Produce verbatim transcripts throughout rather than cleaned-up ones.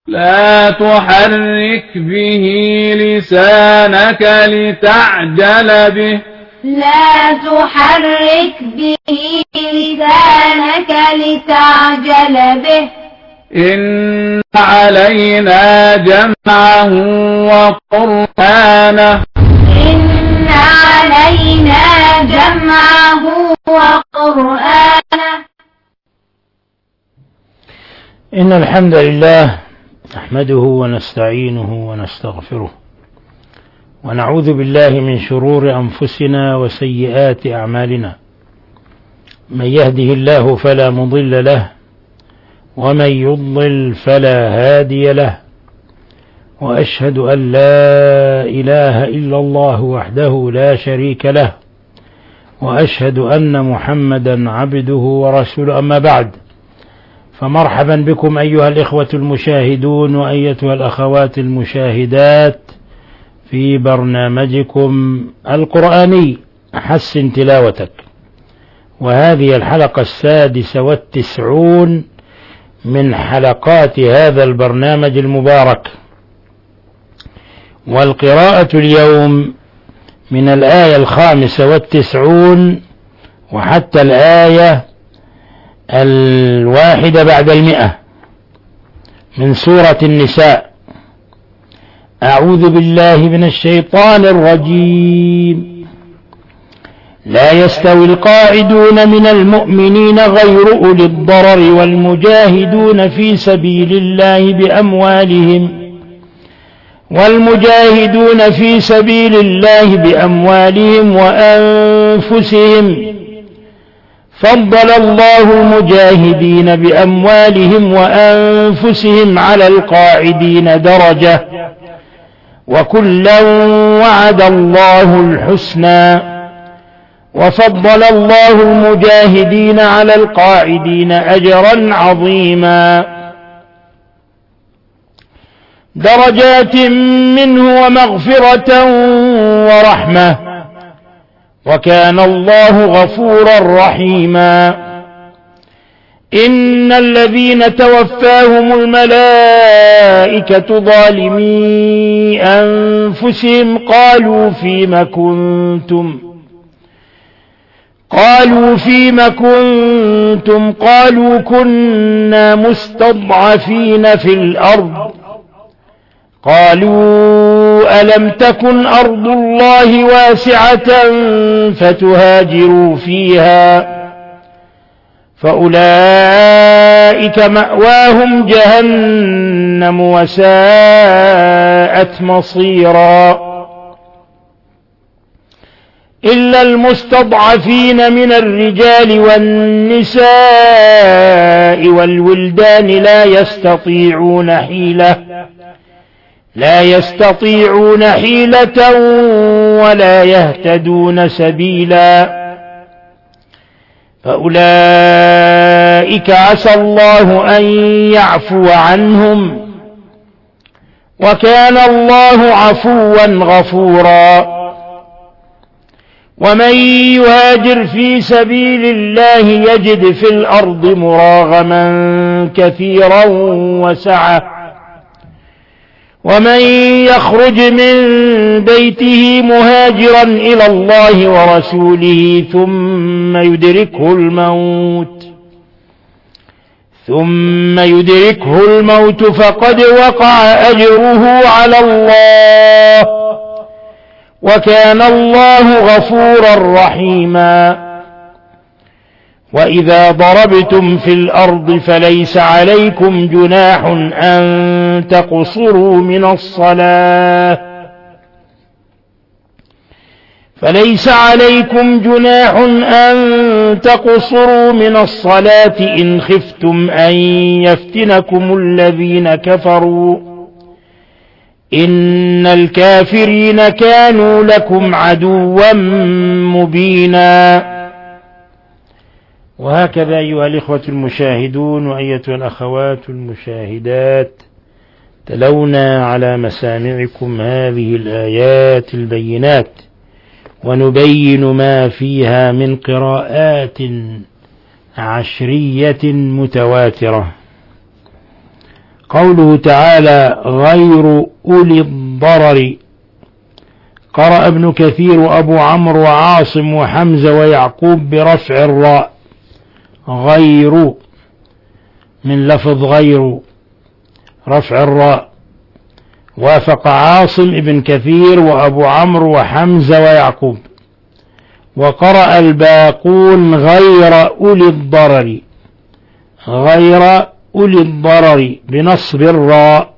لا تحرك به لسانك لتعجل به لا تحرك به لسانك لتعجل به إن علينا جمعه وقرآنه إن علينا جمعه وقرآنه. إن الحمد لله نحمده ونستعينه ونستغفره ونعوذ بالله من شرور أنفسنا وسيئات أعمالنا. من يهده الله فلا مضل له ومن يضلل فلا هادي له، وأشهد أن لا إله إلا الله وحده لا شريك له، وأشهد أن محمدا عبده ورسوله. أما بعد، فمرحبا بكم أيها الإخوة المشاهدون وأيتها الأخوات المشاهدات في برنامجكم القرآني حسن تلاوتك، وهذه الحلقة السادسة والتسعون من حلقات هذا البرنامج المبارك. والقراءة اليوم من الآية الخامسة والتسعون وحتى الآية الواحدة بعد المئة من سورة النساء. أعوذ بالله من الشيطان الرجيم. لا يستوي القاعدون من المؤمنين غير أولي الضرر والمجاهدون في سبيل الله بأموالهم والمجاهدون في سبيل الله بأموالهم وأنفسهم. فضل الله المجاهدين بأموالهم وأنفسهم على القاعدين درجة، وكلا وعد الله الحسنى. وفضل الله المجاهدين على القاعدين أجرا عظيما، درجات منه ومغفرة ورحمة، وكان الله غفورا رحيما. إن الذين توفاهم الملائكة ظالمي أنفسهم قالوا فيم كنتم قالوا فيم كنتم قالوا كنا مستضعفين في الأرض. قالوا ألم تكن أرض الله واسعة فتهاجروا فيها، فأولئك مأواهم جهنم وساءت مصيرا. إلا المستضعفين من الرجال والنساء والولدان لا يستطيعون حيلة لا يستطيعون حيلة ولا يهتدون سبيلا، فأولئك عسى الله أن يعفو عنهم، وكان الله عفوا غفورا. ومن يهاجر في سبيل الله يجد في الأرض مراغما كثيرا وسعة، ومن يخرج من بيته مهاجرا إلى الله ورسوله ثم يدركه الموت ثم يدركه الموت فقد وقع أجره على الله، وكان الله غفورا رحيما. وإذا ضربتم في الأرض فليس عليكم جناح أن تقصروا من الصلاة فليس عليكم جناح أن تقصروا من الصلاة إن خفتم أن يفتنكم الذين كفروا، إن الكافرين كانوا لكم عدوا مبينا. وهكذا أيها الإخوة المشاهدون وأيتها الأخوات المشاهدات، تلونا على مسامعكم هذه الآيات البينات، ونبين ما فيها من قراءات عشرية متواترة. قوله تعالى غير أولي الضرر، قرأ ابن كثير وأبو عمرو وعاصم وحمزة ويعقوب برفع الراء، غير من لفظ غير رفع الراء، وافق عاصم ابن كثير وأبو عمرو وحمزة ويعقوب. وقرأ الباقون غير أولي الضرر، غير أولي الضرر بنصب الراء.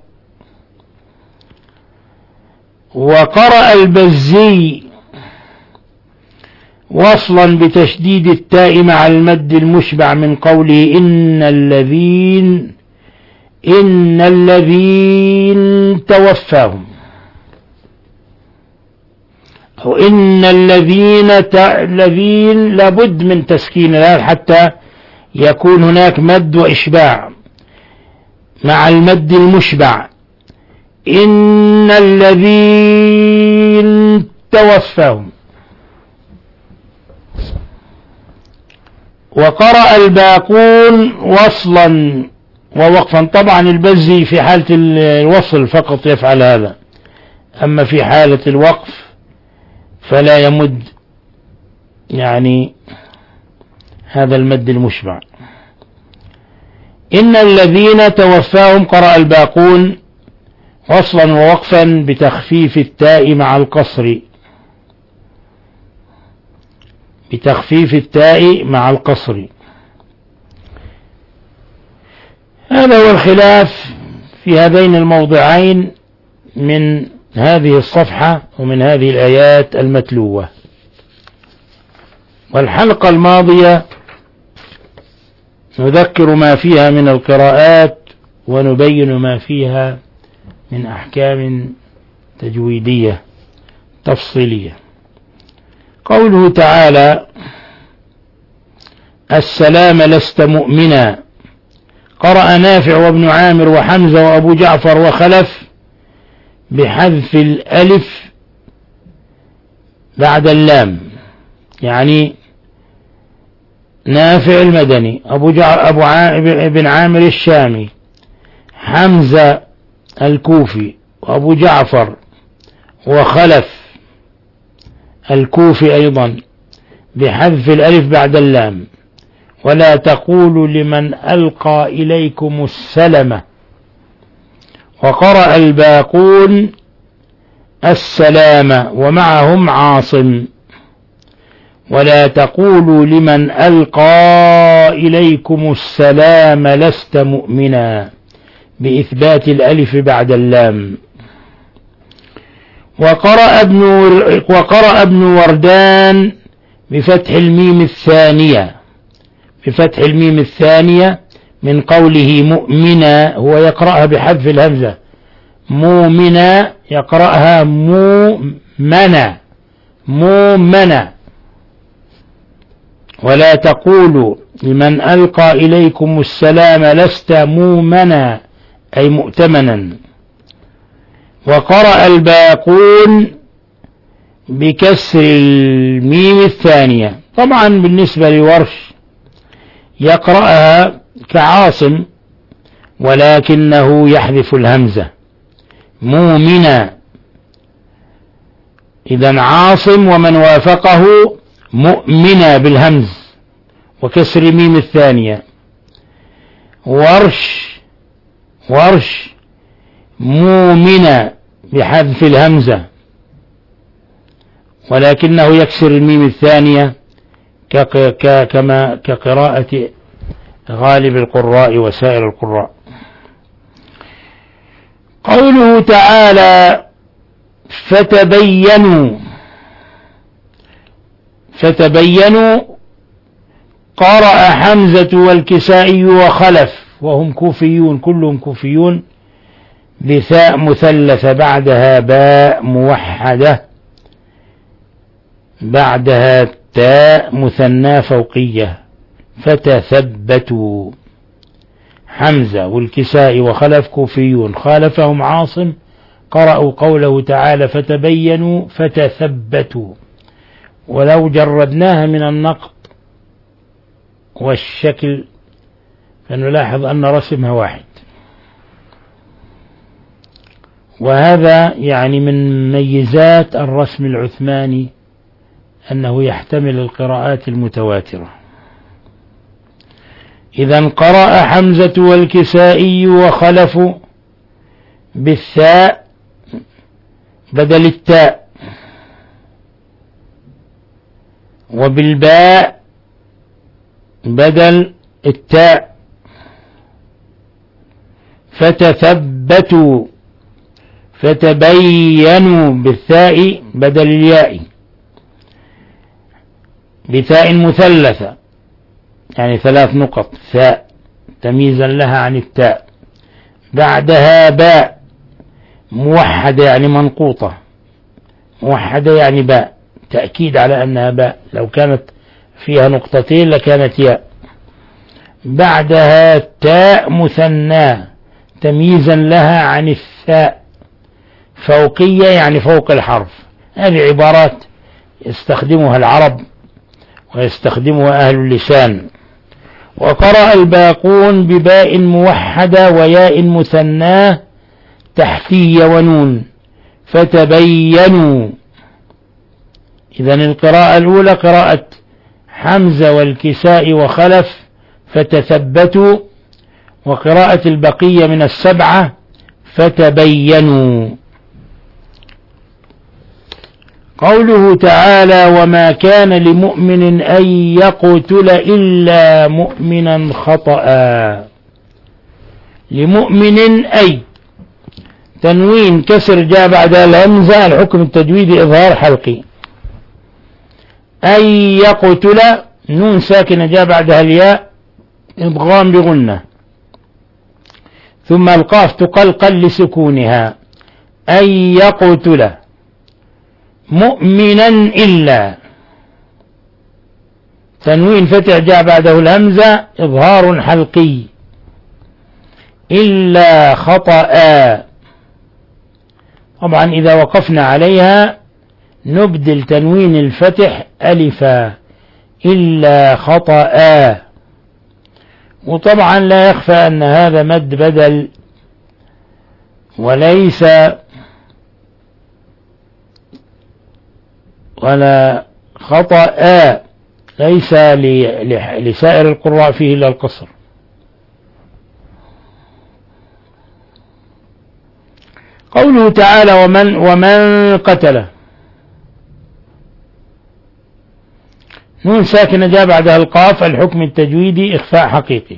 وقرأ البزي وصلا بتشديد التاء مع المد المشبع من قوله إن الذين إن الذين توفاهم، أو إن الذين الذين لابد من تسكين الآن حتى يكون هناك مد وإشباع مع المد المشبع. إن الذين توفاهم. وقرأ الباقون وصلا ووقفا. طبعا البزي في حالة الوصل فقط يفعل هذا، أما في حالة الوقف فلا يمد يعني هذا المد المشبع. إن الذين توفاهم قرأ الباقون وصلا ووقفا بتخفيف التاء مع القصر، بتخفيف التاء مع القصر. هذا هو الخلاف في هذين الموضعين من هذه الصفحة ومن هذه الآيات المتلوة. والحلقة الماضية نذكر ما فيها من القراءات ونبين ما فيها من أحكام تجويدية تفصيلية. قوله تعالى السلام لست مؤمنا، قرأ نافع وابن عامر وحمزة وأبو جعفر وخلف بحذف الألف بعد اللام، يعني نافع المدني، أبو جعفر أبو ابن عامر الشامي، حمزة الكوفي، وأبو جعفر وخلف الكوفي أيضا بحذف الألف بعد اللام. ولا تقولوا لمن ألقى إليكم السلم. وقرأ الباقون السلام ومعهم عاصم. ولا تقولوا لمن ألقى إليكم السلام لست مؤمنا بإثبات الألف بعد اللام. وقرأ ابن وقرأ ابن وردان بفتح الميم الثانية، بفتح الميم الثانية من قوله مؤمنا، هو يقرأها بحذف الهمزة، مؤمنا يقرأها مؤمنا مؤمنا. ولا تقولوا لمن ألقى إليكم السلام لست مؤمنا أي مؤتمنا. وقرأ الباقون بكسر الميم الثانية. طبعا بالنسبة لورش يقرأها كعاصم ولكنه يحذف الهمزة مؤمنا. إذن عاصم ومن وافقه مؤمنا بالهمز وكسر الميم الثانية. ورش ورش مؤمنا بحذف الهمزة ولكنه يكسر الميم الثانية كما كقراءة غالب القراء وسائر القراء. قوله تعالى فتبينوا، فتبينوا قرأ حمزة والكسائي وخلف وهم كوفيون، كلهم كوفيون، بثاء مثلثة بعدها باء موحدة بعدها تاء مثنى فوقية، فتثبتوا. حمزة والكسائي وخلف كوفيون، خالفهم عاصم قرأوا قوله تعالى فتبينوا فتثبتوا. ولو جردناها من النقط والشكل فنلاحظ أن رسمها واحد. وهذا يعني من ميزات الرسم العثماني أنه يحتمل القراءات المتواترة. إذا قرأ حمزة والكسائي وخلف بالثاء بدل التاء، وبالباء بدل التاء، فتثبتوا فتبينوا بالثاء بدل الياء، بثاء مثلثة يعني ثلاث نقط ثاء تمييزا لها عن التاء، بعدها باء موحدة يعني منقوطة، موحدة يعني باء تأكيد على أنها باء، لو كانت فيها نقطتين لكانت ياء، بعدها تاء مثنى تمييزا لها عن الثاء، فوقية يعني فوق الحرف. هذه عبارات يستخدمها العرب ويستخدمها أهل اللسان. وقرأ الباقون بباء موحدة وياء مثناه تحتية ونون، فتبينوا. إذن القراءة الأولى قراءة حمزة والكساء وخلف فتثبتوا، وقراءة البقية من السبعة فتبينوا. قوله تعالى: وما كان لمؤمن أن يقتل إلا مؤمنا خطأ. لمؤمن أي تنوين كسر جاء بعد الهمزة، الحكم التجويدي إظهار حلقي. أن يقتل نون ساكنة جاء بعدها الياء إضغام بغنة، ثم القاف تقلقل لسكونها. أن يقتل مؤمنا إلا تنوين فتح جاء بعده الهمزة إظهار حلقي. إلا خطأ، طبعا إذا وقفنا عليها نبدل تنوين الفتح ألفا، إلا خطأ. وطبعا لا يخفى أن هذا مد بدل وليس ولا خطأ، ليس لسائر القراء فيه إلا القصر. قوله تعالى: ومن ومن قتل، نون ساكنة جاء بعدها القاف، الحكم التجويدي إخفاء حقيقي.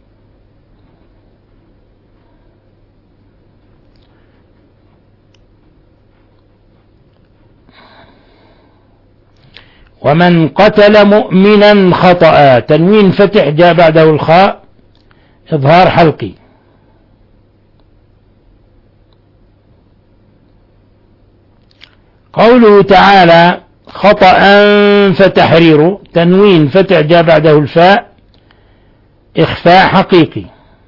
ومن قتل مؤمنا خطأ تنوين فتح جاء بعده الخاء إظهار حلقي. قوله تعالى: خطأ فتحرير تنوين فتح جاء بعده الفاء إخفاء حقيقي.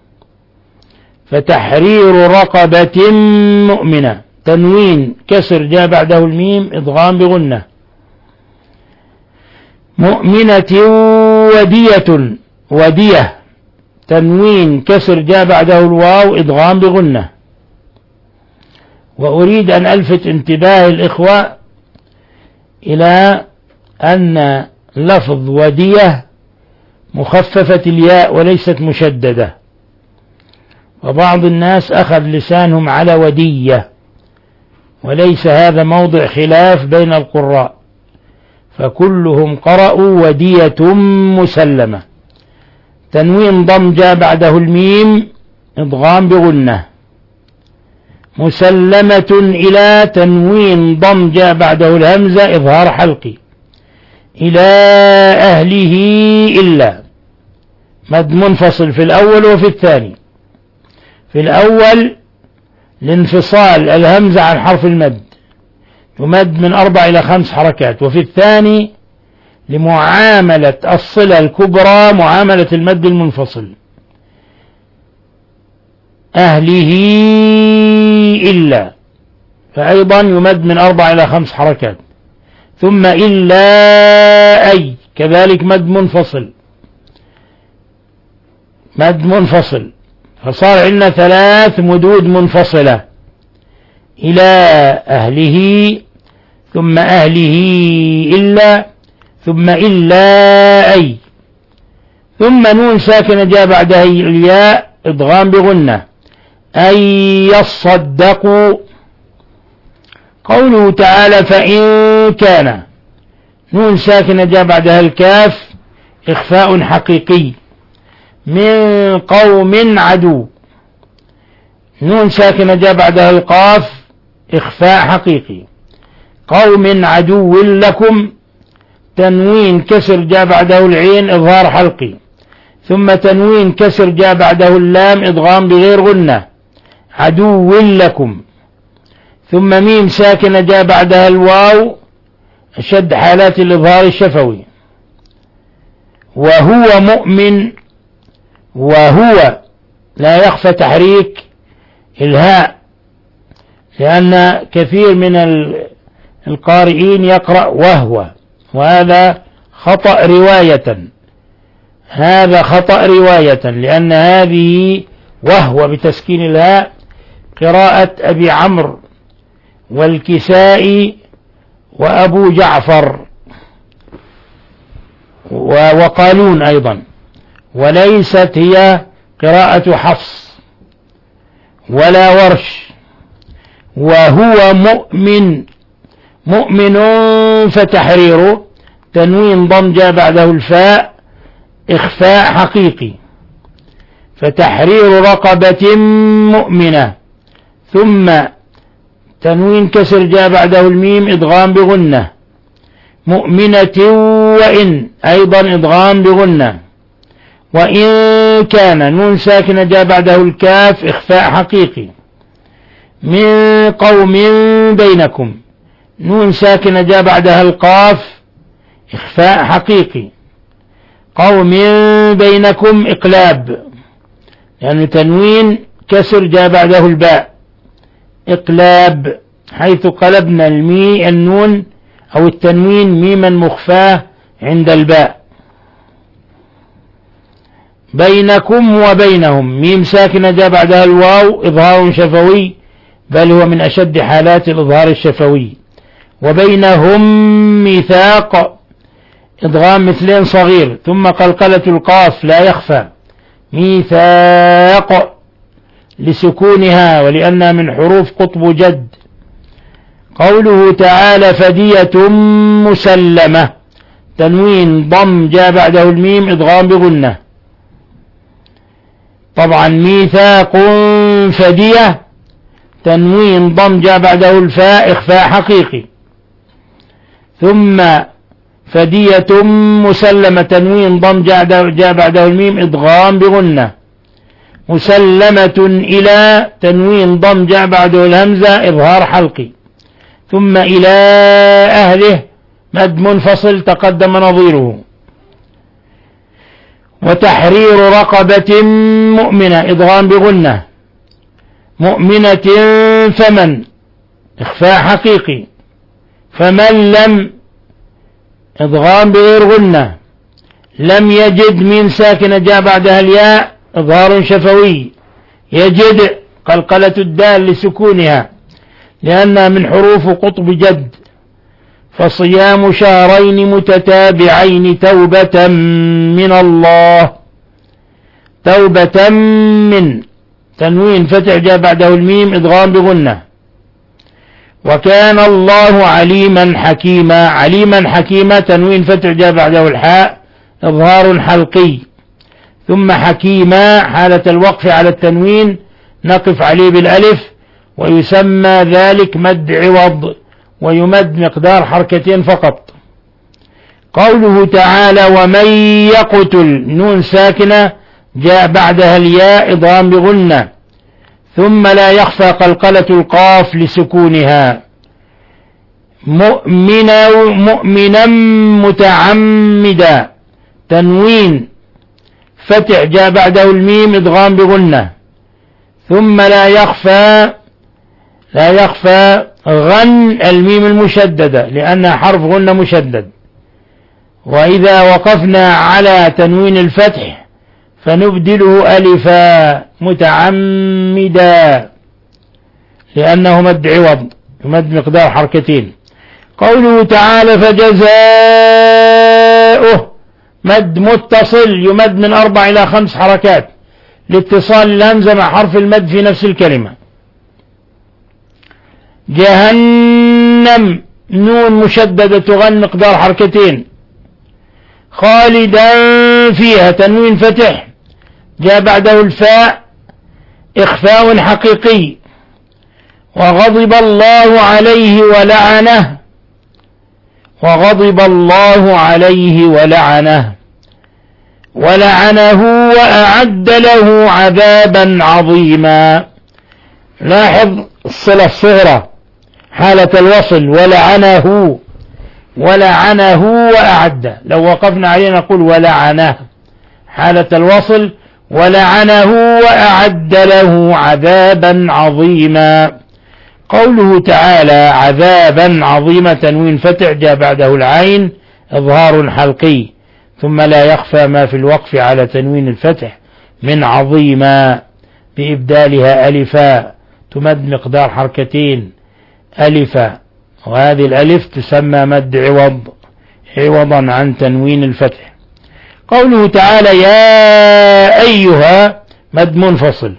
فتحرير رقبة مؤمنة تنوين كسر جاء بعده الميم إضغام بغنة. مؤمنة ودية ودية تنوين كسر جاء بعده الواو إضغام بغنة. وأريد أن ألفت انتباه الإخوة إلى أن لفظ ودية مخففة الياء وليست مشددة، وبعض الناس أخذ لسانهم على ودية، وليس هذا موضع خلاف بين القراء، فكلهم قرأوا ودية مسلمة تنوين ضم جاء بعده الميم إضغام بغنة. مسلمة إلى تنوين ضم جاء بعده الهمزة إظهار حلقي. إلى أهله إلا مد منفصل في الأول وفي الثاني. في الأول لانفصال الهمزة عن حرف المد يمد من أربع إلى خمس حركات، وفي الثاني لمعاملة الصلة الكبرى معاملة المد المنفصل. أهله إلا فأيضا يمد من أربع إلى خمس حركات. ثم إلا أي كذلك مد منفصل مد منفصل، فصار عندنا ثلاث مدود منفصلة: إلى أهله ثم أهله إلا ثم إلا أي ثم نون ساكنة جاء بعدها الياء إدغام بغنة أي يصدقوا. قوله تعالى فإن كان نون ساكنة جاء بعدها الكاف إخفاء حقيقي من قوم عدو. نون ساكنة جاء بعدها القاف إخفاء حقيقي قوم عدو لكم. تنوين كسر جاء بعده العين إظهار حلقي ثم تنوين كسر جاء بعده اللام إدغام بغير غنة عدو لكم. ثم ميم ساكنة جاء بعدها الواو أشد حالات الإظهار الشفوي. وهو مؤمن وهو لا يخفى تحريك الهاء لأن كثير من القارئين يقرأ وهو وهذا خطأ رواية هذا خطأ رواية لأن هذه وهو بتسكين الهاء قراءة أبي عمرو والكسائي وأبو جعفر وقالون أيضا وليست هي قراءة حفص ولا ورش. وهو مؤمن مؤمن فتحريره تنوين ضم جاء بعده الفاء إخفاء حقيقي فتحرير رقبة مؤمنة ثم تنوين كسر جاء بعده الميم إدغام بغنة مؤمنة وإن أيضا إدغام بغنة. وإن كان نون ساكنة جاء بعده الكاف إخفاء حقيقي من قوم بينكم. نون ساكنة جاء بعدها القاف إخفاء حقيقي قوم بينكم إقلاب لأن يعني تنوين كسر جاء بعده الباء إقلاب حيث قلبنا المي النون أو التنوين ميما مخفاه عند الباء. بينكم وبينهم ميم ساكنة جاء بعدها الواو إظهار شفوي بل هو من أشد حالات الإظهار الشفوي. وبينهم ميثاق إدغام مثلين صغير ثم قلقلة القاف لا يخفى ميثاق لسكونها ولأنها من حروف قطب جد. قوله تعالى فدية مسلمة تنوين ضم جاء بعده الميم إدغام بغنة. طبعا ميثاق فدية تنوين ضم جاء بعده الفاء إخفاء حقيقي ثم فدية مسلمة تنوين ضم جاء بعده الميم إدغام بغنة. مسلمة إلى تنوين ضم جاء بعده الهمزة إظهار حلقي ثم إلى أهله مد منفصل تقدم نظيره. وتحرير رقبة مؤمنة إدغام بغنة مؤمنة فمن إخفاء حقيقي فمن لم إدغام بغير غنة. لم يجد من ساكنة جاء بعدها الياء إظهار شفوي يجد قلقلة الدال لسكونها لأنها من حروف قطب جد. فصيام شهرين متتابعين توبة من الله. توبة من تنوين فتح جاء بعده الميم إدغام بغنة. وكان الله عليما حكيما عليما حكيما تنوين فتح جاء بعده الحاء إظهار حلقي ثم حكيما حالة الوقف على التنوين نقف عليه بالألف ويسمى ذلك مد عوض ويمد مقدار حركتين فقط. قوله تعالى ومن يقتل نون ساكنة جاء بعدها الياء إضغام بغنة ثم لا يخفى قلقلة القاف لسكونها. مؤمنا مؤمنا متعمدا تنوين فتح جاء بعده الميم إضغام بغنة ثم لا يخفى لا يخفى غن الميم المشددة لأنها حرف غنة مشدد. وإذا وقفنا على تنوين الفتح فنبدله ألفا متعمدا لأنه مد عوض يمد مقدار حركتين. قوله تعالى فجزاؤه مد متصل يمد من أربع إلى خمس حركات لاتصال الهمزة مع حرف المد في نفس الكلمة. جهنم نون مشددة تغن مقدار حركتين. خالدا فيها تنوين فتح جاء بعده الفاء إخفاء حقيقي. وغضب الله عليه ولعنه وغضب الله عليه ولعنه ولعنه وأعد له عذابا عظيما. لاحظ الصلة الصغرى حالة الوصل ولعنه ولعنه وأعد، لو وقفنا عليه نقول ولعنه حالة الوصل ولعنه وأعد له عذابا عظيما. قوله تعالى عذابا عظيما تنوين فتح جاء بعده العين إظهار حلقي، ثم لا يخفى ما في الوقف على تنوين الفتح من عظيما بإبدالها ألفا تمد مقدار حركتين ألفا، وهذه الألف تسمى مد عوض عوضا عن تنوين الفتح. قوله تعالى يا أيها مد منفصل.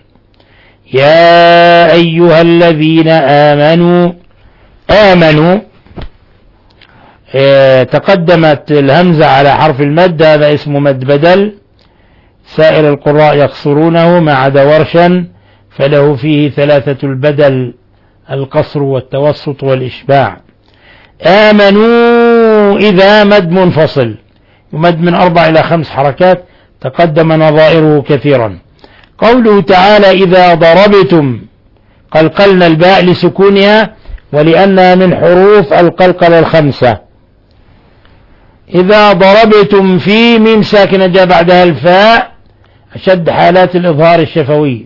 يا أيها الذين آمنوا آمنوا اه تقدمت الهمزة على حرف المد، هذا اسمه مد بدل. سائر القراء يقصرونه ما عدا ورشا فله فيه ثلاثة البدل القصر والتوسط والإشباع. آمنوا إذا مد منفصل يمد من أربع إلى خمس حركات تقدم نظائره كثيرا. قوله تعالى إذا ضربتم قلقلنا الباء لسكونها ولأنها من حروف القلقلة الخمسة. إذا ضربتم في ميم ساكنة جاء بعدها الفاء أشد حالات الإظهار الشفوي.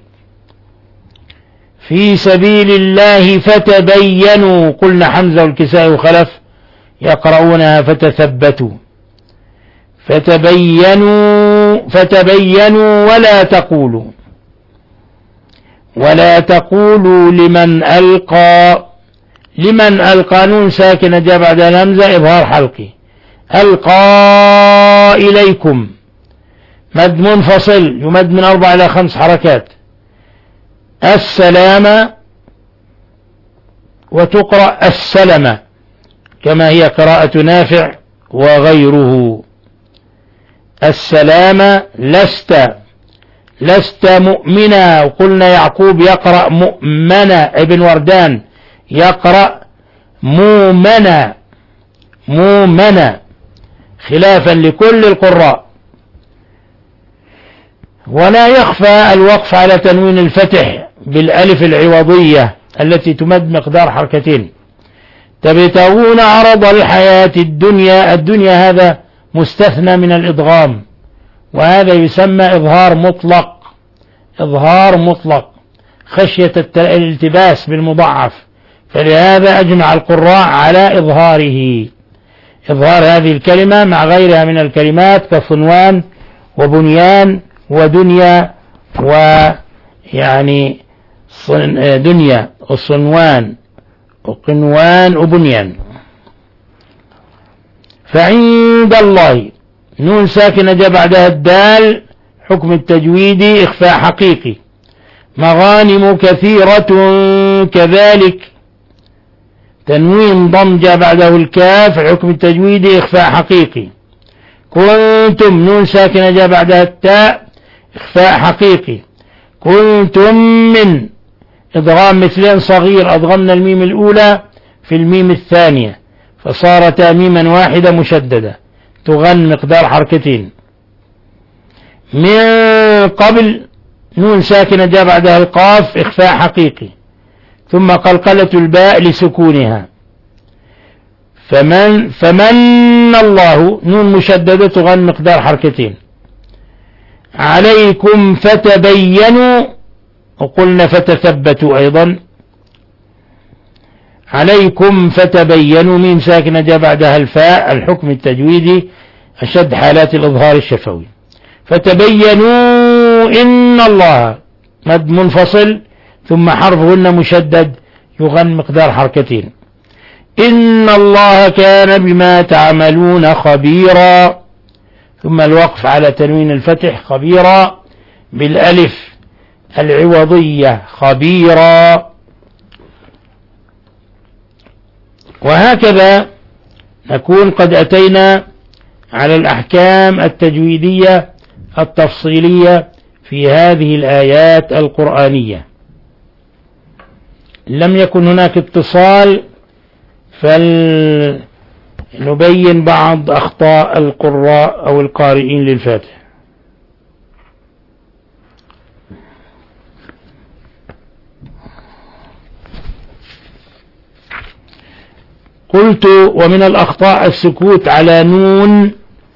في سبيل الله فتبينوا قلنا حمزة والكساء وخلف يقرؤونها فتثبتوا. فتبينوا فتبينوا ولا تقولوا ولا تقولوا لمن ألقى لمن ألقى نون ساكنة جاء بعد الهمزة إظهار حلقي. ألقى إليكم مد منفصل يمد من أربع إلى خمس حركات. السلام وتقرأ السلم كما هي قراءة نافع وغيره. السلام لست لست مؤمنا، وقلنا يعقوب يقرأ مؤمنا، ابن وردان يقرأ مؤمنا مؤمنا خلافا لكل القراء. ولا يخفى الوقف على تنوين الفتح بالألف العوضية التي تمد مقدار حركتين. تبتغون عرض الحياة الدنيا، الدنيا هذا مستثنى من الإدغام، وهذا يسمى إظهار مطلق إظهار مطلق خشية الالتباس بالمضاعف، فلهذا أجمع القراء على إظهاره إظهار هذه الكلمة مع غيرها من الكلمات كصنوان وبنيان ودنيا، ويعني دنيا وصنوان وقنوان وبنيان. فعند الله نون ساكنة جاء بعدها الدال حكم التجويد إخفاء حقيقي. مغانم كثيرة كذلك تنوين ضم جاء بعده الكاف حكم التجويد إخفاء حقيقي. كنتم نون ساكنة جاء بعدها التاء إخفاء حقيقي. كنتم من إدغام مثلين صغير أدغمنا الميم الأولى في الميم الثانية فصارتا ميما واحدة مشددة تغن مقدار حركتين. من قبل نون ساكنة جاء بعدها القاف إخفاء حقيقي ثم قلقلة الباء لسكونها. فمن فمن الله نون مشددة تغن مقدار حركتين. عليكم فتبينوا وقلنا فتثبتوا أيضا. عليكم فتبينوا ميم ساكنة جاء بعدها الفاء الحكم التجويدي أشد حالات الإظهار الشفوي. فتبينوا إن الله مد منفصل ثم حرف غنة مشدد يغن مقدار حركتين. إن الله كان بما تعملون خبيرا، ثم الوقف على تنوين الفتح خبيرا بالألف العوضية خبيرا. وهكذا نكون قد أتينا على الأحكام التجويدية التفصيلية في هذه الآيات القرآنية. لم يكن هناك اتصال فلنبين بعض أخطاء القراء أو القارئين للفاتحة. قلت ومن الأخطاء السكوت على نون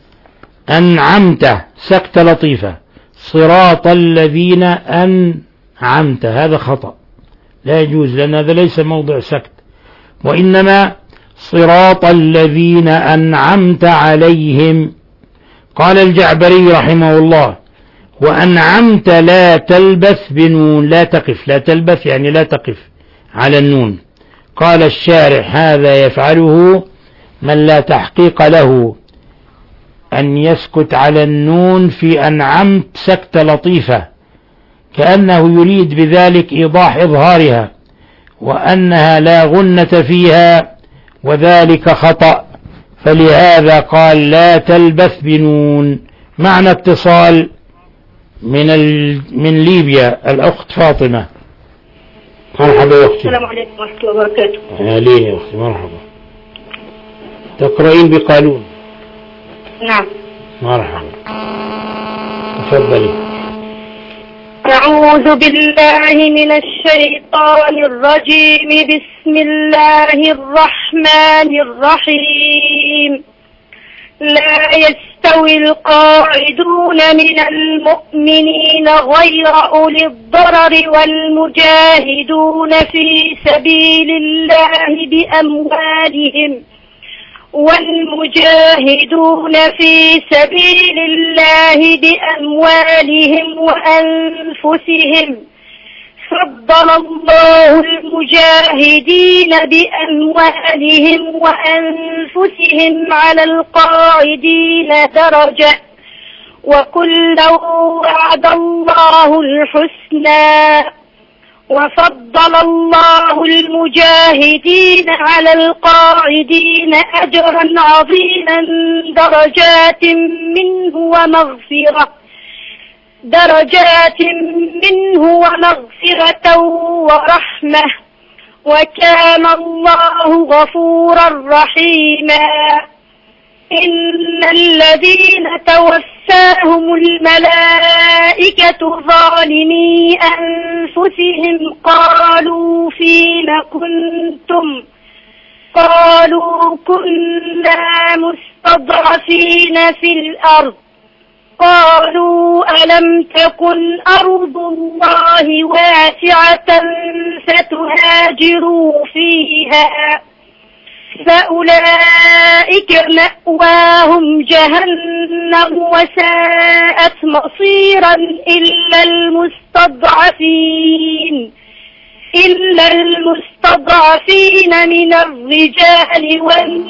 أنعمت سكتة لطيفة، صراط الذين أنعمت، هذا خطأ لا يجوز لأن هذا ليس موضع سكت، وإنما صراط الذين أنعمت عليهم. قال الجعبري رحمه الله وأنعمت لا تلبث بنون، لا تقف، لا تلبث يعني لا تقف على النون. قال الشارح هذا يفعله من لا تحقيق له، أن يسكت على النون في أنعمت سكتة لطيفة كأنه يريد بذلك إيضاح إظهارها وأنها لا غنة فيها، وذلك خطأ، فلهذا قال لا تلبث بنون. معنى اتصال من ال... من ليبيا الأخت فاطمة. مرحبا يا أختي. السلام عليكم ورحمة الله وبركاته. أهلين يا أختي، مرحبا. تقرأين بقالون؟ نعم. مرحبا، تفضلي. أعوذ بالله من الشيطان الرجيم، بسم الله الرحمن الرحيم. لا يستوي القاعدون من المؤمنين غير أولي الضرر والمجاهدون في سبيل الله بأموالهم والمجاهدون في سبيل الله بأموالهم وأنفسهم. فضل الله المجاهدين بأموالهم وأنفسهم على القاعدين درجة، وكلا وعد الله الحسنى. وفضل الله المجاهدين على القاعدين أجرا عظيما درجات منه ومغفرة درجات منه ومغفرة ورحمة، وكان الله غفورا رحيما. إن الذين توفاهم الملائكة ظالمي أنفسهم قالوا فيم كنتم قالوا كنا مستضعفين في الأرض، قالوا ألم تكن أرض الله واسعة فتهاجروا فيها، فأولئك مأواهم جهنم وساءت مصيرا إلا المستضعفين إلا المستضعفين من الرجال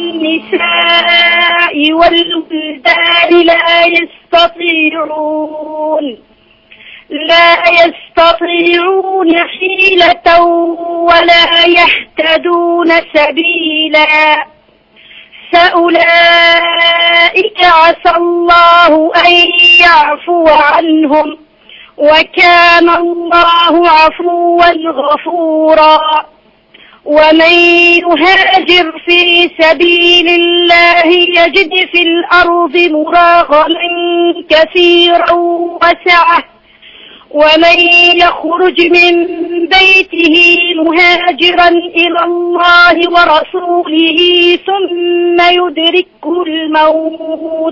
والنساء والولدان لا يستطيعون لا يستطيعون حيلة ولا يهتدون سبيلا، فأولئك عسى الله أن يعفو عنهم، وكان الله عفوا غفورا. ومن يهاجر في سبيل الله يجد في الأرض مراغما كثيرا وسعة، ومن يخرج من بيته مهاجرا إلى الله ورسوله ثم يدركه الموت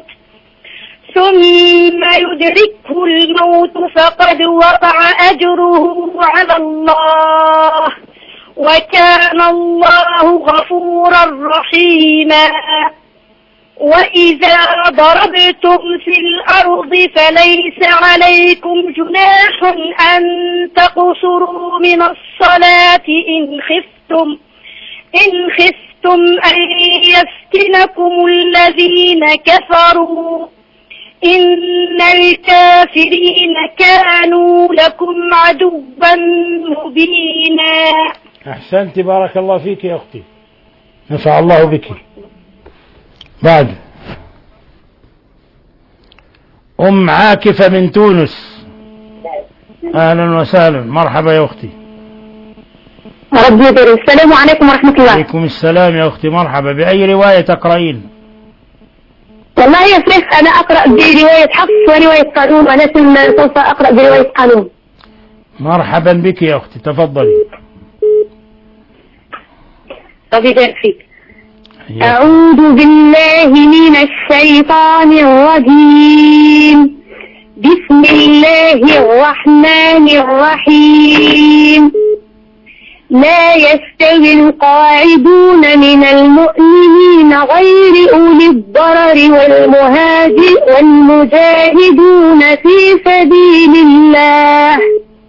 ثم يدركه الموت فقد وقع أجره على الله، وكان الله غفورا رحيما. وإذا ضربتم في الأرض فليس عليكم جناح أن تقصروا من الصلاة إن خفتم إن خفتم أن يفتنكم الذين كفروا إن الكافرين كانوا لكم عدوا مبينا. أحسنت، بارك الله فيك يا أختي، نفع الله بك. بعد أم عاكفة من تونس، أهلا وسهلا، مرحبا يا أختي. ربي يبارك. السلام عليكم ورحمة الله. عليكم السلام يا أختي، مرحبا. بأي رواية تقرأين؟ والله يا شيخ أنا أقرأ برواية حفص ورواية قانون، ولكن سوف أقرأ برواية قانون. مرحبا بك يا أختي، تفضلي. ربي يبارك فيك. أعوذ بالله من الشيطان الرجيم. بسم الله الرحمن الرحيم. لا يستوي القاعدون من المؤمنين غير أولي الضرر والمجاهدون في سبيل الله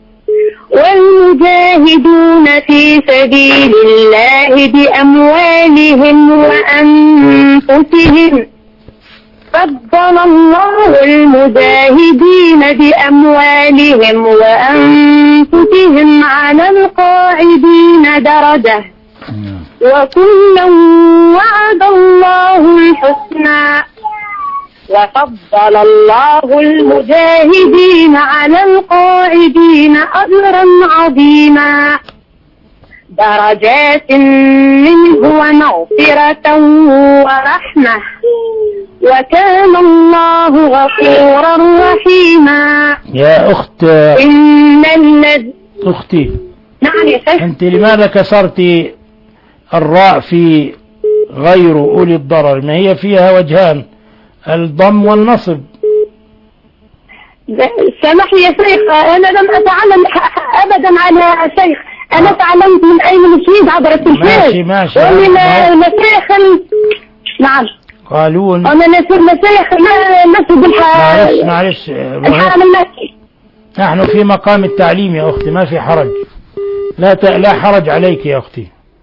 والمجاهدون في سبيل الله بأموالهم وأنفسهم. فضل الله المجاهدين بأموالهم وأنفسهم على القاعدين درجة، وكلا وعد الله الحسنى. وفضل الله المجاهدين على القاعدين أجرا عظيما، درجات منه ومغفرة ورحمة، وكان الله غفورا رحيما. يا أخت إن الذي أختي، نعم يا شيخ. أنت لماذا كسرت الراء في غير أولي الضرر؟ ما هي فيها وجهان، الضم والنصب. سامح لي يا شيخ، أنا لم أتعلم أبدا على شيخ، أنا تعلمت من أي مشيد عبر التلفاز. ماشي ماشي. ومن مشايخ. نعم. قالون. أنا نسير مشايخ نفس بالحال. معلش معلش. الحال النفسي. نحن في مقام التعليم يا أختي، ما في حرج، لا ت... لا حرج عليك يا أختي.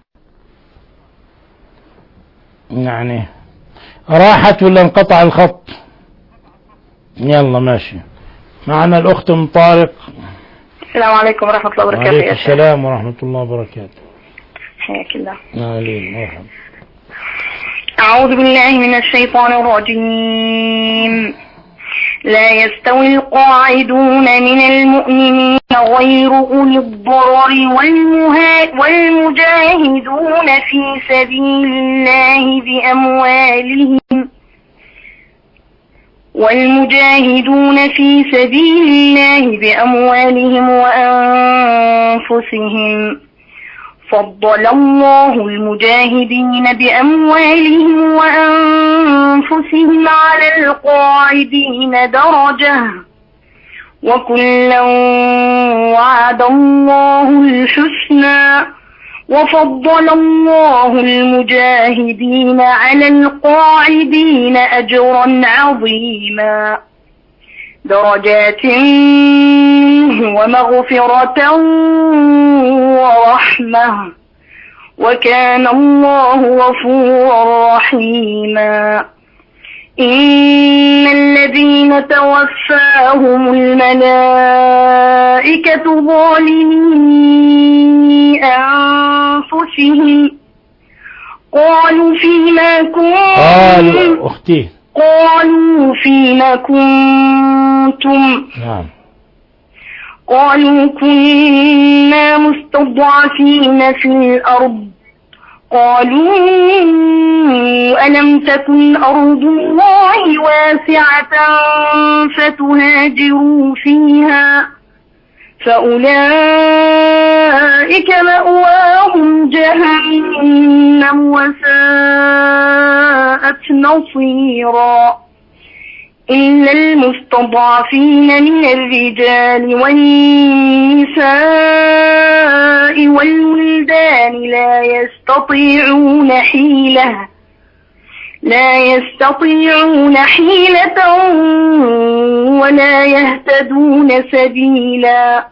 يعني راحت ولا انقطع الخط؟ يلا ماشي. معنا الأخت أم طارق. السلام عليكم ورحمة الله وبركاته. وعليكم السلام ورحمة الله وبركاته. حياك الله. أهلين مرحبا. أعوذ بالله من الشيطان الرجيم. لا يستوي القاعدون من المؤمنين غير أولي الضرر والمجاهدون في سبيل الله بأموالهم والمجاهدون في سبيل الله بأموالهم وأنفسهم. فضل الله المجاهدين بأموالهم وأنفسهم على القاعدين درجة، وكلا وعد الله الحسنى. وفضل الله المجاهدين على القاعدين أجرا عظيما، درجات ومغفرة ورحمة، وكان الله غفورا رحيما. إن الذين توفاهم الملائكة ظالمي أنفسهم قالوا فيما كنتم قالوا أختي قالوا فيما كنتم نعم قالوا كنا مستضعفين في الأرض. قالوا ألم تكن أرض الله واسعة فتهاجروا فيها فأولئك مأواهم جهنم وساءت مصيرا. إلا المستضعفين من الرجال والنساء والولدان لا يستطيعون حيلة لا يستطيعون حيلة ولا يهتدون سبيلا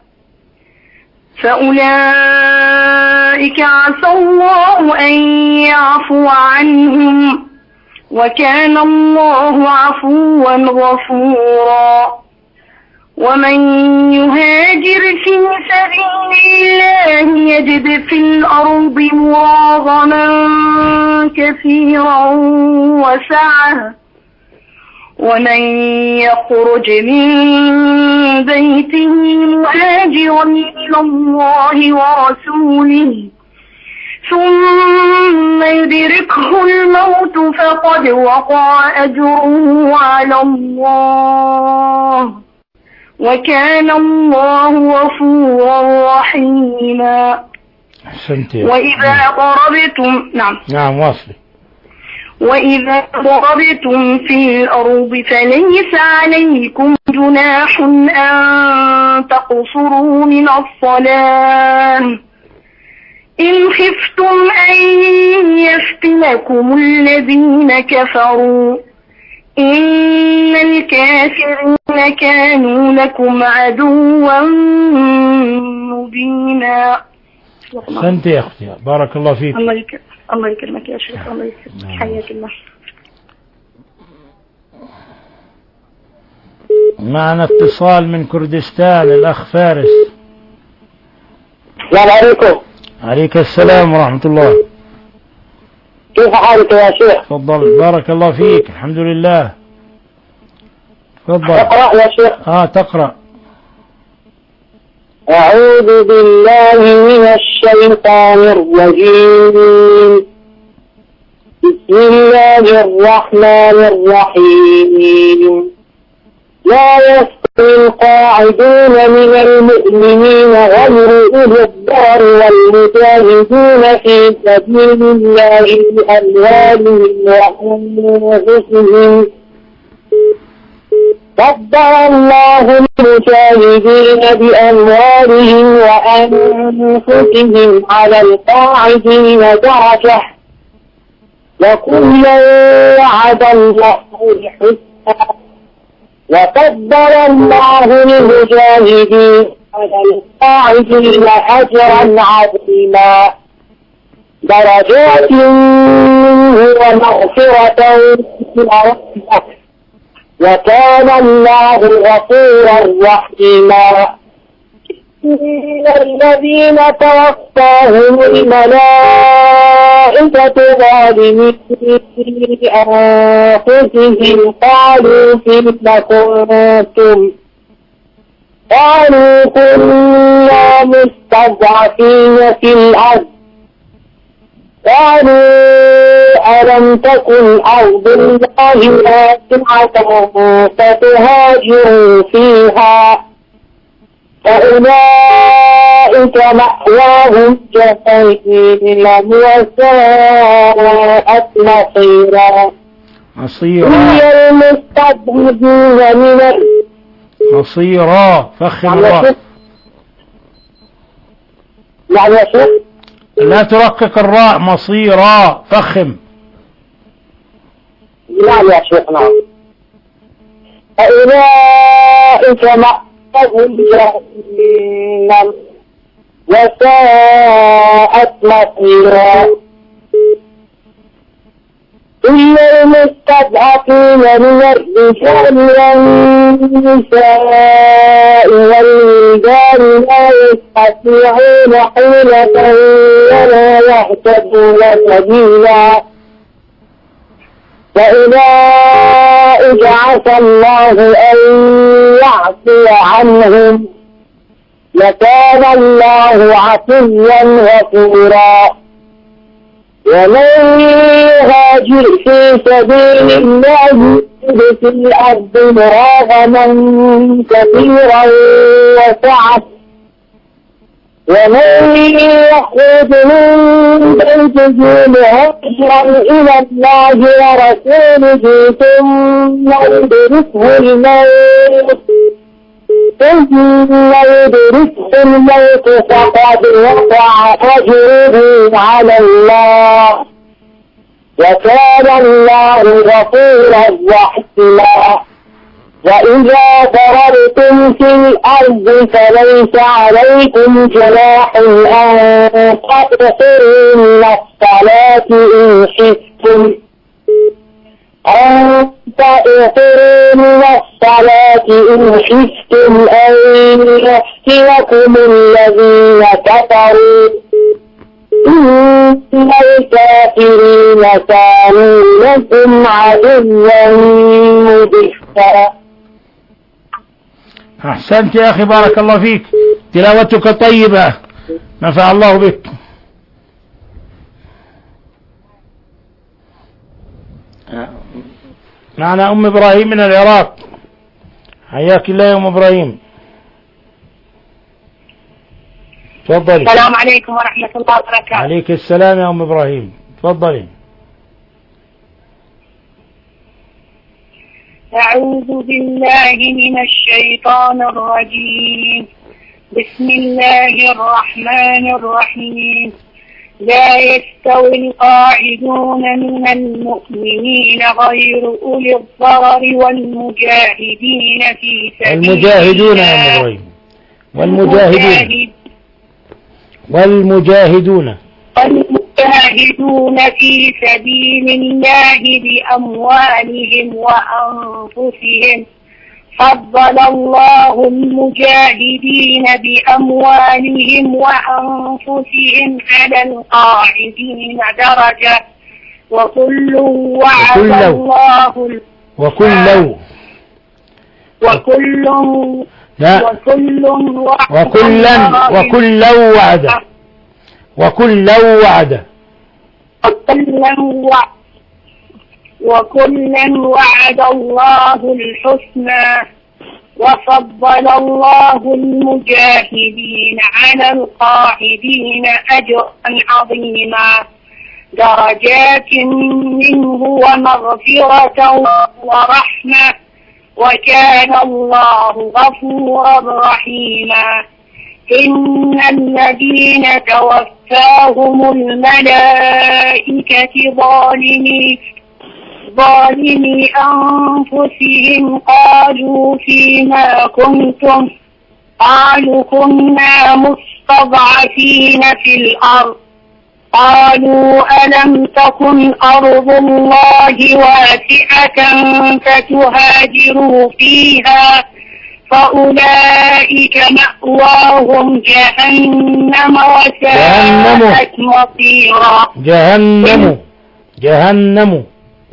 فأولئك عسى الله أن يعفو عنهم وكان الله عفوا غفورا ومن يهاجر في سبيل الله يجد في الأرض مراغما كثيرا وسعة ومن يخرج من بيته مهاجرا إلى الله ورسوله ثم يدركه الموت فقد وقع أجره على الله وكان الله غفورا رحيما. وإذا ضربتم نعم نعم واصلي وإذا ضربتم في الأرض فليس عليكم جناح أن تقصروا من الصلاة إن خفتم أن يفتنكم الذين كفروا إن الكافرين كانوا لكم عدوا مبينا. أحسنت يا أختي بارك الله فيك. الله يكرمك الله يكرمك يا شيخ الله يكرمك حياك الله. معنا اتصال من كردستان الأخ فارس. السلام عليكم. عليك السلام ورحمة الله. كيف حالك يا شيخ؟ تفضل بارك الله فيك. الحمد لله. تفضل اقرأ يا شيخ. اه تقرأ. أعوذ بالله من الشيطان الرجيم. بسم الله الرحمن الرحيم. لا يستوي القاعدون من المؤمنين غير أولي الضرر والمجاهدون في سبيل الله بأموالهم وأنفسهم. فضل الله المجاهدين بأموالهم وأنفسهم على القاعدين درجة وكلا وعد الله الحسنى وفضل الله المجاهدين على القاعدين أجرا عظيما درجات منه ومغفرة ورحمة وكان الله غفورا رحيما. إن الذين توفاهم الملائكة ظالمي أنفسهم قالوا فيم كنتم قالوا كنا مستضعفين في الأرض قالوا ألم تكن أرض الله واسعة فتهاجروا فيها فأولئك مأواهم جهنم وساءت مصيرا. مصيرا هي المستضعفين من مصيرا فخم الله. نعم يا شيخ. لا ترقق الراء مصيرا فخم. نعم يا شيخ نعم. فأولئك مأواهم جهنم وساءت مصيرا. إلا المستضعفين من الرجال والنساء والولدان لا يستطيعون حيلة ولا يهتدون سبيلا فأولئك عسى الله أن يعفو عنهم وكان الله عفوا غفورا. ومن يهاجر في سبيل الله يجد في الأرض مراغما كثيرا وسعة ومن يخرج من بيته مهاجرا إلى الله ورسوله ثم يدركه الموت ثم يدركه الموت فقد وقع أجره على الله وكان الله غفورا رحيما. وإذا ضربتم في الأرض فليس عليكم جناح أن تقصروا من الصلاة إن خفتم أن تقصروا من الصلاة إن خفتم أن يفتنكم الذين كفروا إن الكافرين كانوا لكم عدوا مبينا. أحسنت يا أخي، بارك الله فيك، تلاوتك طيبة، نفع الله بك. معنا أم إبراهيم من العراق، حياك الله يا أم إبراهيم، تفضلي. السلام عليكم ورحمة الله وبركاته. عليك السلام يا أم إبراهيم، تفضلي. أعوذ بالله من الشيطان الرجيم. بسم الله الرحمن الرحيم. لا يستوي القاعدون من المؤمنين غير أولي الضرر والمجاهدين في سبيل المجاهدون يا أم إبراهيم، والمجاهدون والمجاهدون والمجاهدون في سبيل الله بأموالهم وأنفسهم. فضل الله المجاهدين بأموالهم وأنفسهم على القاعدين درجة، وكل وعد الله وكل وكل لا وكل وكلا وكلا وعد وكلا وعد وكلا وعد وكلا وعد الله الحسنى. وفضل الله المجاهدين على القاعدين أجرا عظيما، درجات منه ومغفرة ورحمة، وكان الله غفورا رحيما. إن الذين توفاهم الملائكة ظالمي ظالمي أنفسهم قالوا فيما كنتم قالوا كنا مستضعفين في الأرض قالوا ألم تكن أرض الله واسعة فتهاجروا فيها فأولئك مأواهم جهنم وساءت مصيرا. جهنم جهنم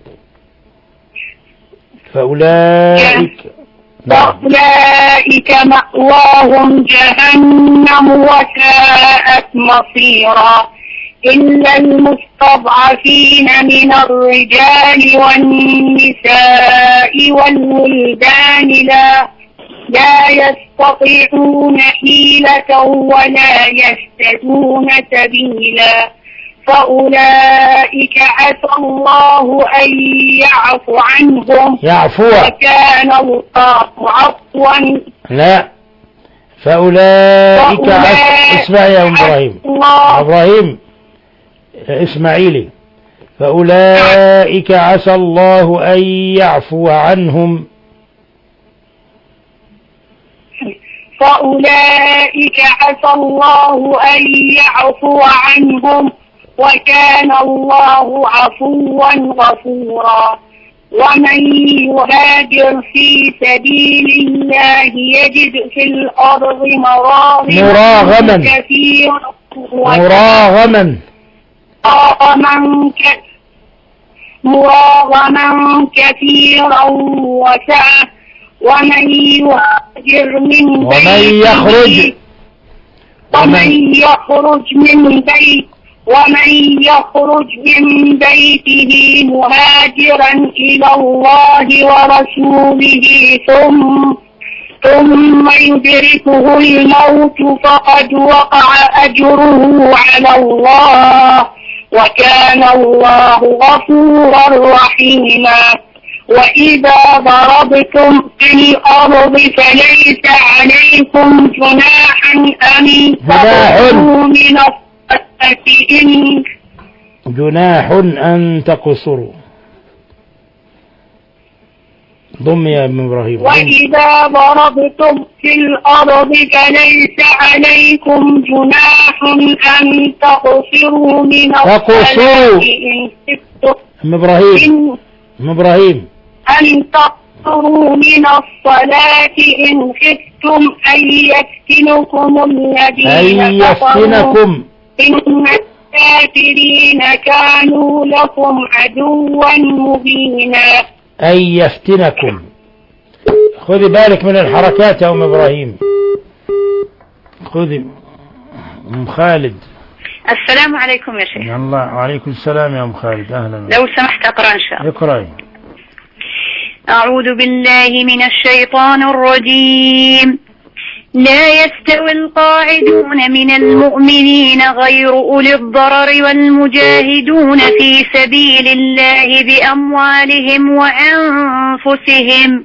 فأولئك فأولئك مأواهم جهنم وساءت مصيرا. إلا المستضعفين من الرجال والنساء والولدان لا لا يستطيعون حيلة ولا يهتدون سبيلا، فأولئك عسى الله أن يعفو عنهم يعفو وكان الله عفوا. لا فأولئك عسى. اسمع يا أم إبراهيم إبراهيم إسماعيلي. فأولئك عسى الله أن يعفو عنهم فأولئك عسى الله أن يعفو عنهم وكان الله عفوا غفورا. ومن يهاجر في سبيل الله يجد في الأرض مراغما كثيرا مراغما مراغما كثيرا وسعة. ومن يهاجر من ومن يخرج ومن يخرج من بيت ومن يخرج من بيته مهاجرا إلى الله ورسوله ثم ثم يدركه الموت فقد وقع أجره على الله وكان الله غفورا رحيما. وإذا ضربتم في الأرض فليس عليكم جناح أن تقصروا من الصلاة إن جناح أن تقصروا. ضم يا ابن إبراهيم. وإذا ضربتم في الأرض فليس عليكم جناح أن تقصروا من الصلاة إن خفتم. ابن إبراهيم ابن إبراهيم أن تقصروا من الصلاة إن خفتم أن يفتنكم الذين أن يفتنكم. إن الكافرين كانوا لكم عدوا مبينا. أن يفتنكم. خذي بالك من الحركات يا أم إبراهيم. خذي أم خالد. السلام عليكم يا شيخ. الله وعليكم السلام يا أم خالد. أهلا. لو سمحت أقرأ إن شاء الله. اقرأي. أعوذ بالله من الشيطان الرجيم. لا يستوي القاعدون من المؤمنين غير أولي الضرر والمجاهدون في سبيل الله بأموالهم وأنفسهم.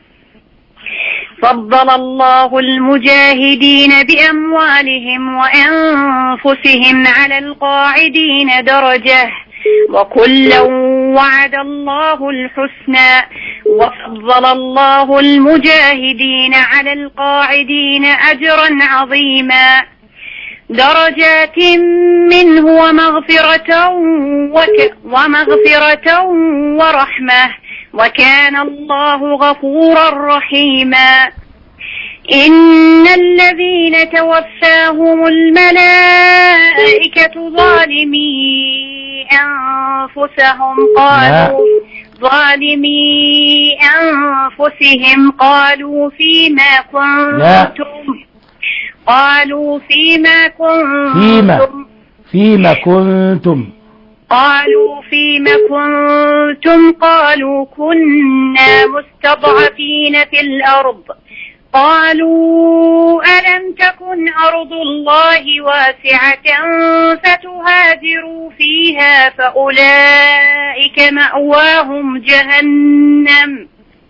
فضل الله المجاهدين بأموالهم وأنفسهم على القاعدين درجة وكلا وعد الله الحسنى. وفضل الله المجاهدين على القاعدين أجرا عظيما درجات منه ومغفرة وك ومغفرة ورحمة وكان الله غفورا رحيما. إن الذين توفاهم الملائكة ظالمي أنفسهم قالوا ظالمي أنفسهم قالوا فيما كنتم قالوا فيما كنتم فيما كنتم قالوا فيما كنتم قالوا كنا مستضعفين في الأرض قالوا ألم تكن أرض الله واسعة فتهاجروا فيها فأولئك مأواهم جهنم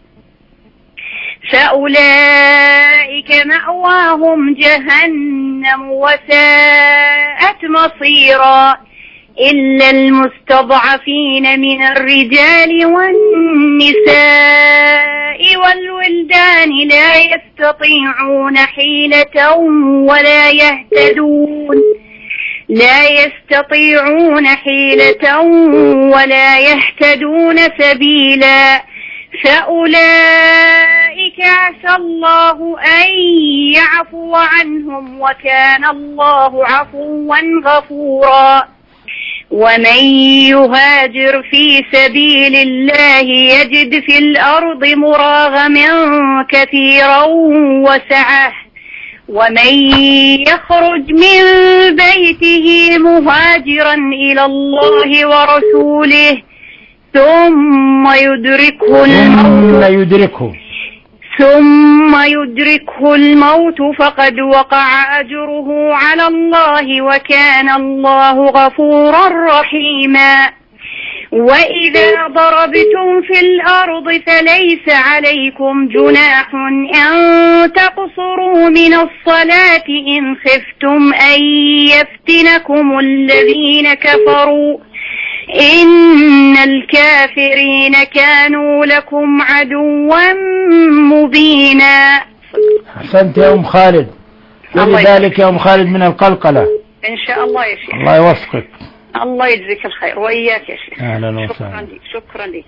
فأولئك مأواهم جهنم وساءت مصيرا. إلا المستضعفين من الرجال والنساء والولدان لا يستطيعون حيلة ولا يهتدون لا يستطيعون حيلة ولا يهتدون سبيلا. فأولئك عسى الله أن يعفو عنهم وكان الله عفوا غفورا. ومن يهاجر في سبيل الله يجد في الأرض مراغما كثيرا وسعة ومن يخرج من بيته مهاجرا إلى الله ورسوله ثم يدركه الموت ثم يدركه ثم يدركه الموت فقد وقع أجره على الله وكان الله غفورا رحيما. وإذا ضربتم في الأرض فليس عليكم جناح أن تقصروا من الصلاة إن خفتم أن يفتنكم الذين كفروا إن الكافرين كانوا لكم عدوا مبينا. أحسنت يا أم خالد. ولذلك يا أم خالد من القلقلة إن شاء الله يا شيخ. الله يوفقك. الله يجزيك الخير وإياك يا شيخ. أهلا وسهلا. شكرا لك شكرا لك.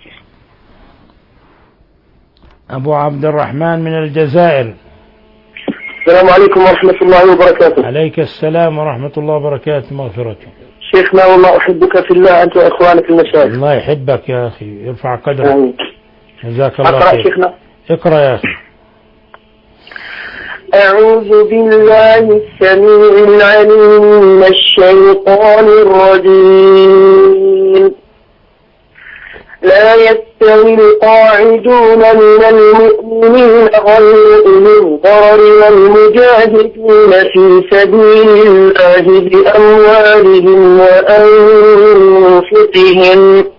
أبو عبد الرحمن من الجزائر. السلام عليكم ورحمة الله وبركاته. عليك السلام ورحمة الله وبركاته مغفرته. شيخنا والله أحبك في الله أنت وإخوانك المشايخ. الله يحبك يا أخي يرفع قدرك. جزاك الله خير. أقرأ شيخنا. اقرأ يا أخي. أعوذ بالله السميع العليم من الشيطان الرجيم. لا يستوي القاعدون من المؤمنين غير أولي الضرر والمجاهدون في سبيل الله بأموالهم وأنفسهم.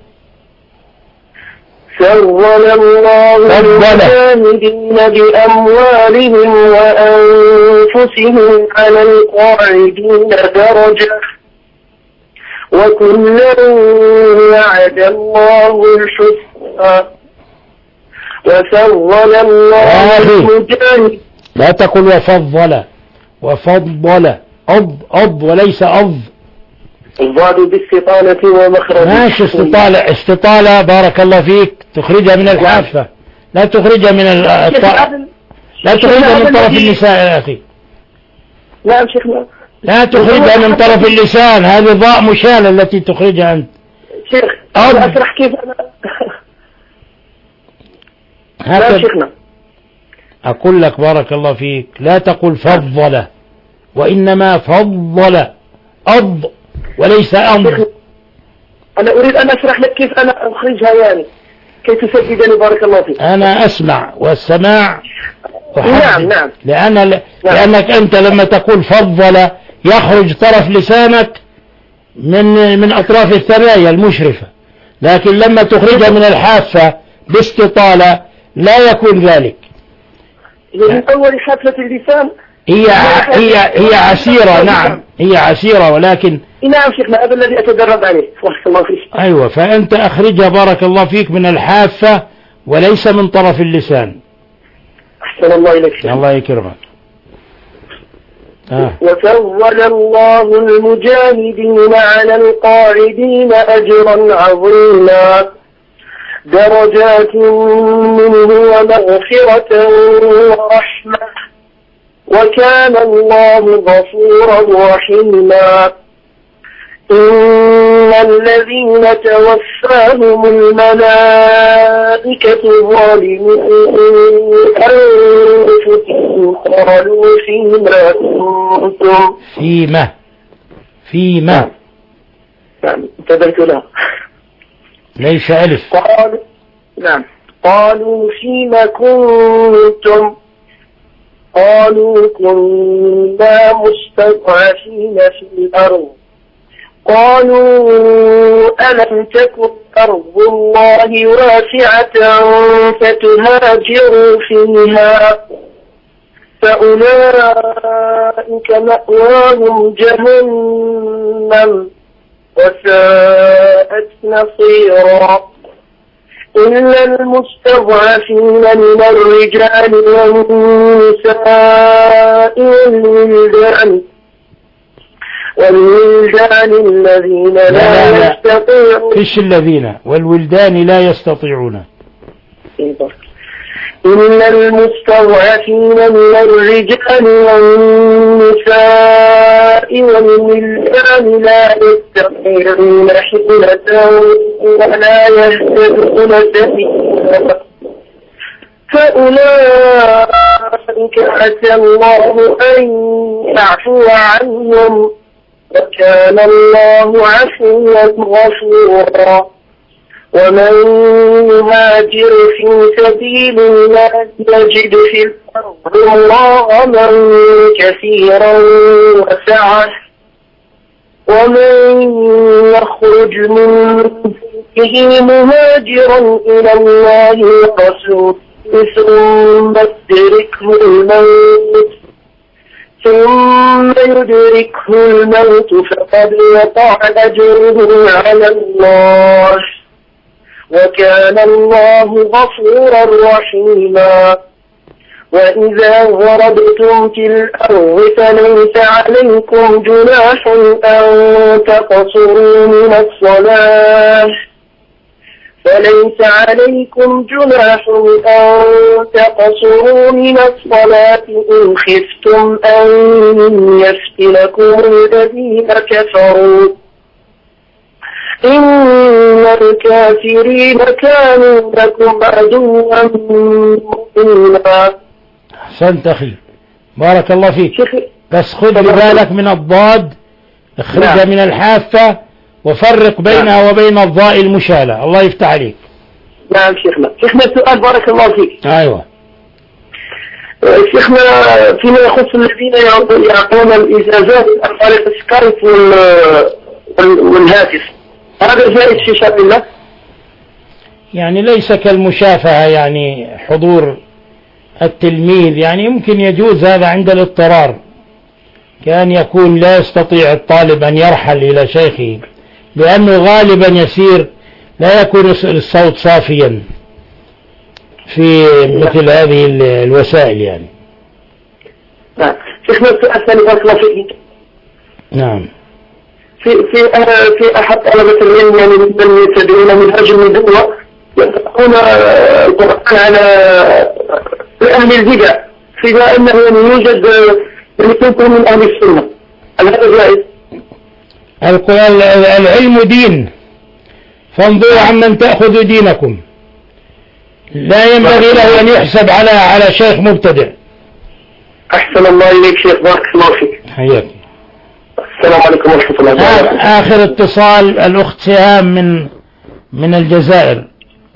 فضل الله المجاهدين بأموالهم وأنفسهم على القاعدين درجة وكلا وعد الله الحسنى وفضل الله المجاهد. لا تقل وفضل، وفضل أض أض وليس أض. الضاد باستطالة ومخرج. ماشي استطالة، استطالة بارك الله فيك تخرجها من الحافة، لا تخرجها من الطرف، لا تخرجها من طرف اللسان يا أخي. نعم شيخنا. لا تخرجها من طرف اللسان، هذه ضاء مشالة التي تخرجها أنت. شيخ أنا أشرح كيف أنا. هكذا شيخنا. أقول لك بارك الله فيك لا تقل فضل، وإنما فضل أض وليس أمر. أنا أريد أن أشرح لك كيف أنا أخرجها، يعني كيف تسددني بارك الله فيك. أنا أسمع، والسماع نعم نعم. لأن نعم. لأنك أنت لما تقول فضل يخرج طرف لسانك من من أطراف الثنايا المشرفة، لكن لما تخرجها من الحافة باستطالة لا يكون ذلك. من أول حافة اللسان هي هي هي عسيرة. نعم هي عسيرة، ولكن نعم شيخنا هذا الذي أتدرب عليه. بارك الله فيك. أيوة، فأنت أخرجها بارك الله فيك من الحافة وليس من طرف اللسان. أحسن الله إليك. الله يكرمك. آه. وفضل الله المجاهدين على القاعدين أجرا عظيما درجات منه ومغفرة ورحمة وكان الله غفورا رحيما. إن الذين توفاهم الملائكة ظالمي أنفسهم قالوا فيما كنتم. فيما فيما نعم انتبهت لها ليس ألف. قالوا نعم قالوا فيما كنتم قالوا كنا مستضعفين في الأرض قالوا ألم تكن أرض الله واسعة فتهاجروا فيها فأولئك مأواهم جهنم وساءت مصيرا. إلا المستضعفين من الرجال والنساء والولدان والولدان الذين لا, لا, لا يستطيعون. فيش الذين والولدان لا يستطيعون. إلا المستضعفين من الرجال والنساء والولدان لا يستطيعون حيلة ولا يهتدون سبيلا فأولئك عسى الله أن يعفو عنهم وكان الله عفوا غفورا. ومن يهاجر في سبيل الله يجد في الأرض مراغما كثيرا وسعة ومن يخرج من بيته مهاجرا إلى الله ورسوله ثم يدركه الموت ثم يدركه الموت فقد وقع أجره على الله وكان الله غفورا رحيما. وإذا ضربتم في الأرض فليس عليكم جناح أن تقصروا من الصلاة فليس عليكم جناح أن تقصروا من الصلاة إن خفتم أن يفتنكم الذين كفروا إن الكافرين كانوا لكم عدوا مبينا. أحسنت أخي بارك الله فيك. بس خذ بالك من الضاد اخرجها نعم. من الحافة وفرق بينها نعم. وبين الضاء المشالة. الله يفتح عليك. نعم شيخنا. شيخنا السؤال بارك الله فيك. أيوة شيخنا فيما يخص الذين يعطون الإجازات عن طريق السكايب والهاتف هذا جائز في شرع الله؟ يعني ليس كالمشافهة يعني حضور التلميذ، يعني يمكن يجوز هذا عند الاضطرار كان يكون لا يستطيع الطالب أن يرحل إلى شيخه لأنه غالبا يسير لا يكون الصوت صافيا في مثل هذه الوسائل يعني. نعم. شيخنا السؤال الثاني بارك الله فيك. نعم. في في في أحد طلبة العلم يعني من يتبعون منهج النبوة ينطقون القرآن على أهل البدع فيما أنه يوجد من يكون من أهل السنة، هل هذا جائز؟ العلم دين، فانظروا عمن تأخذوا دينكم. لا ينبغي له أن يحسب على على شيخ مبتدع. أحسن الله إليك شيخ، بارك الله فيك. حياك. السلام عليكم ورحمة الله وبركاته. آخر اتصال الأخت سهام من من الجزائر.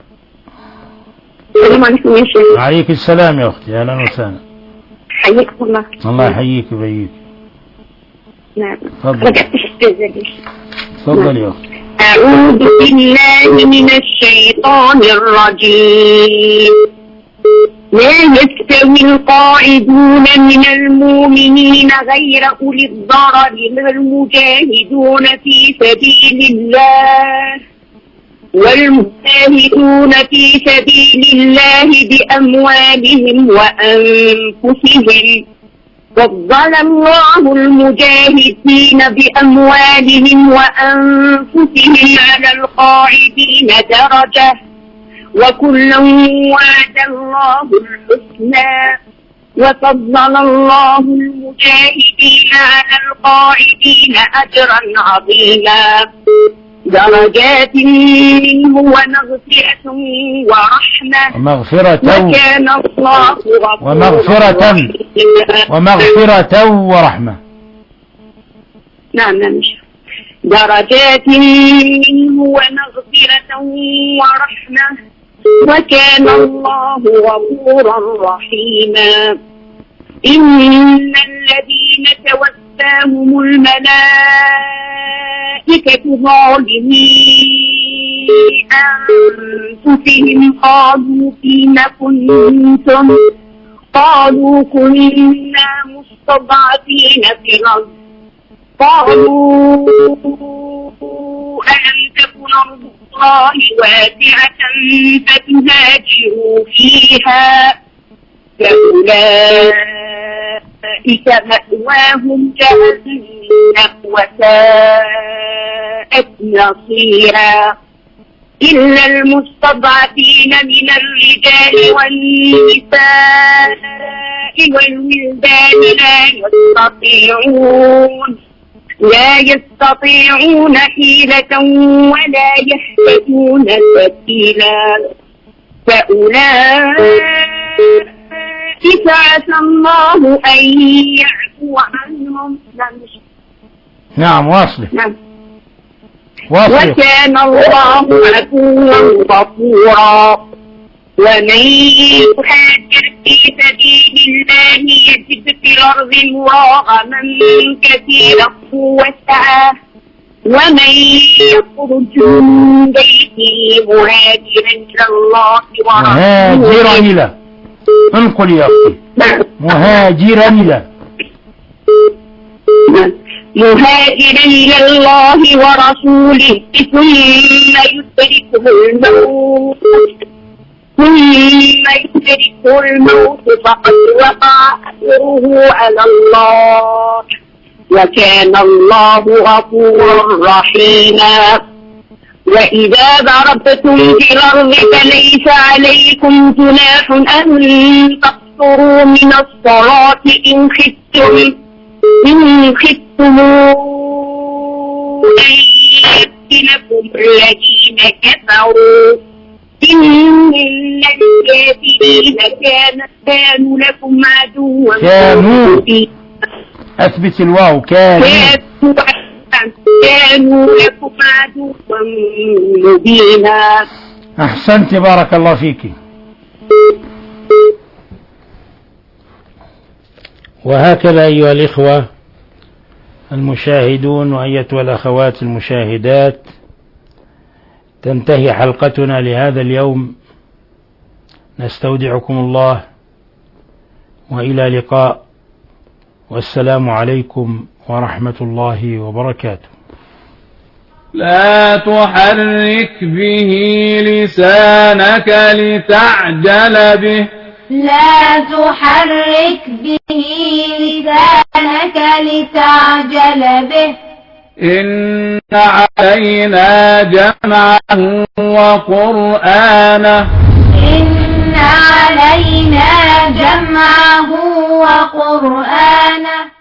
السلام عليكم يا شيخ. وعليك السلام يا أختي، أهلا وسهلا. حياكم الله. الله يحييك ويبيك. نعم. تفضل. رجعت الجزائر. تفضل يا أختي. أعوذ بالله من الشيطان الرجيم. لا يستوي القاعدون من المؤمنين غير أولي الضرر والمجاهدون في سبيل الله والمجاهدون في سبيل الله بأموالهم وأنفسهم. فضل الله المجاهدين بأموالهم وأنفسهم على القاعدين درجة وكلا وعد الله الحسنى. وفضل الله المجاهدين على القاعدين أجرا عظيما درجات منه ومغفرة ورحمة ومغفرة وكان الله غفورا ومغفرة ومغفرة ورحمة. نعم نعم. درجات منه ومغفرة ورحمة وكان الله غفورا رحيما. إن الذين توفاهم الملائكة ظالمي أنفسهم قالوا فيم كنتم قالوا كنا مستضعفين في الأرض قالوا ألم تكن أرض الله واسعة فتهاجروا فيها فأولئك مأواهم جهنم وساءت مصيرا. إلا المستضعفين من الرجال والنساء والولدان لا يستطيعون لا يستطيعون حيلة ولا يهتدون سبيلا. فأولئك عسى الله أن يعفو عنهم. نعم واصل. نعم. واصل. وكان الله عفوا غفورا. ومن يهاجر في سبيل الله يجد في الأرض مراغما كثيرا وسعة ومن يخرج من بيته مهاجرا إلى الله ورسوله مهاجرا إلى انقل يا أختي مهاجرا إلى مهاجرا إلى الله ورسوله ثم يدركه الموت ثم يدركه الموت فقد وقع أجره على الله وكان الله غفورا رحيما. وإذا ضربتم في الأرض فليس عليكم جناح أن تقصروا من الصلاة إن خفتم إن خفتم أن يفتنكم الذين كفروا إن الكافرين كانوا لكم عدوا كانوا أثبت الواو كانوا كانوا لكم عدوا مبينا. أحسنت بارك الله فيك. وهكذا أيها الإخوة المشاهدون وأيتها الأخوات المشاهدات تنتهي حلقتنا لهذا اليوم. نستودعكم الله وإلى لقاء والسلام عليكم ورحمة الله وبركاته. لا تحرك به لسانك لتعجل به لا تحرك به لسانك لتعجل به إن علينا جمعه وقرآنه إن علينا جمعه وقرآنه